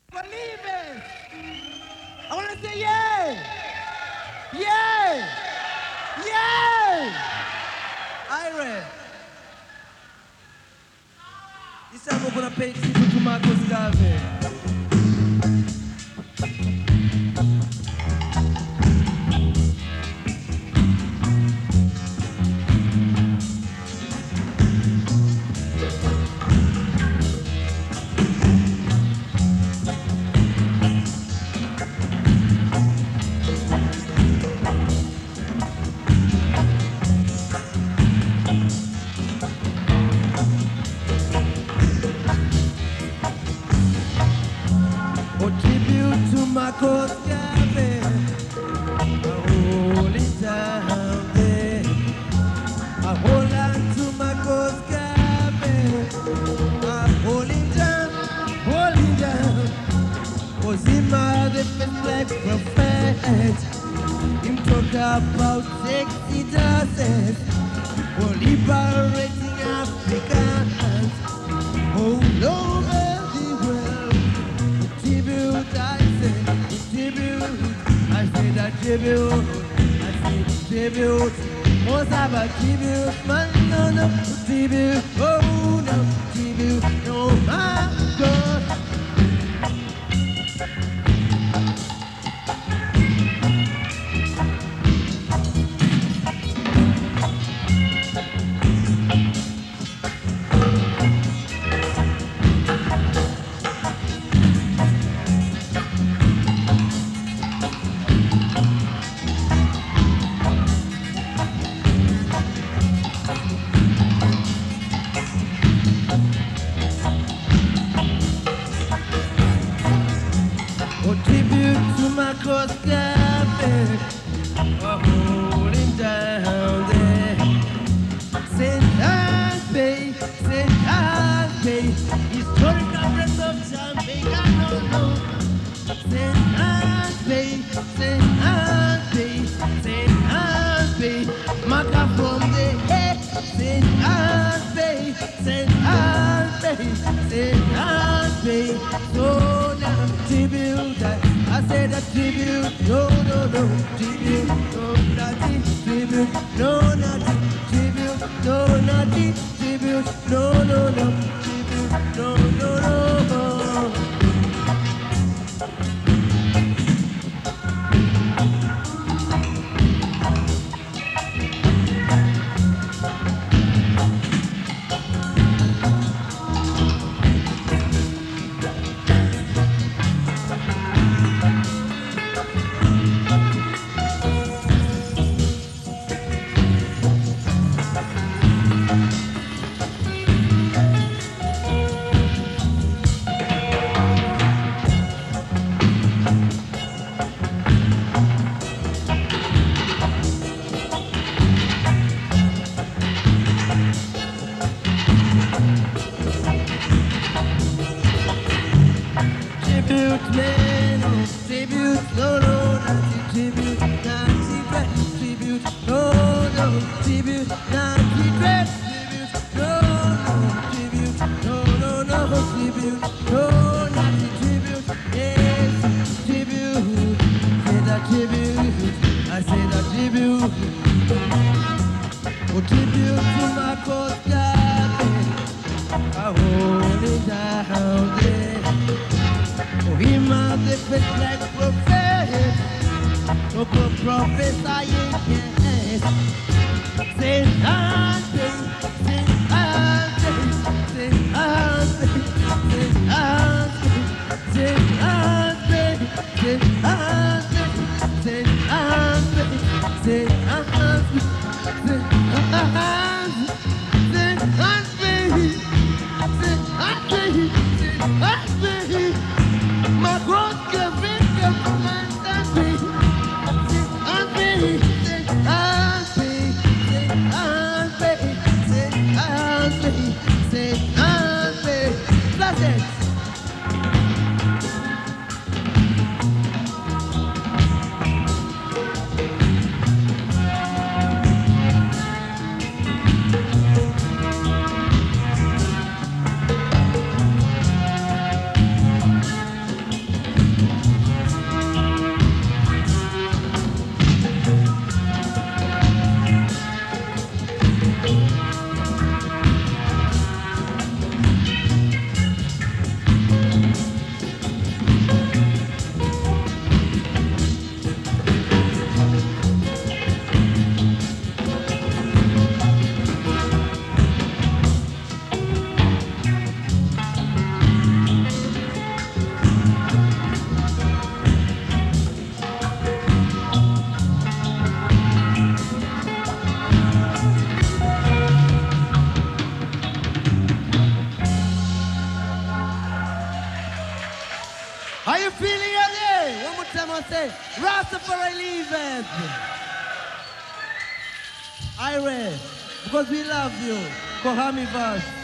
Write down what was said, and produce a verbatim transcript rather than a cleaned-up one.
Believe it. I want to say yay. Yay. Yay. Ira. This time we're going to pay tribute to Marcus Garvey. Oh, tribute to Marcus Garvey, a holy down there. A hold on to Marcus Garvey, a holding down, holding down. Was him a different black prophet? Him talk about sexy doses, for liberating Africans all over the world. Tribute, I say, tribute, I say that tribute, I say tribute. Most have a tribute, man, no, no, tribute, oh no, tribute, no, my God. Oh, tribute to Marcus Garvey, a holding down there. Saint Anne's Bay, Saint Anne's Bay, historical rest of Jamaica, no, no. Saint Anne's Bay, Saint Anne's Bay, Saint Anne's Bay, Maca from the head. Saint Anne's Bay, Saint Anne's Bay, Saint Anne's Bay. So now tribute, I, I said a tribute, no, no, no, tribute, no, nothing, tribute, no, nothing, tribute, no, nothing, tribute, no, no, no, tribute, no, no, no. Tribute, man, oh, tribute, no, no, not tribute, not tribute, no, no, tribute, not tribute, no, no, tribute, no, no, no, tribute, no, not tribute, yes, tribute, say that tribute, I say that tribute, oh, tribute to Marcus Garvey, I hold it down there. Oh, he must have been like prophet, no good prophesying, yes. Say, Ande, say, Ande, say, Ande, say, Ande, say, Ande, say, Ande, say, Ande, say, Ande, say, Ande, say, Ande, say, Ande, say, Ande. My God can make a man and be, and be, and be, and be, and be, and be, blessed. Are you feeling it? One more time I say, Rastafari leave it. Ire, because we love you. Kohami verse.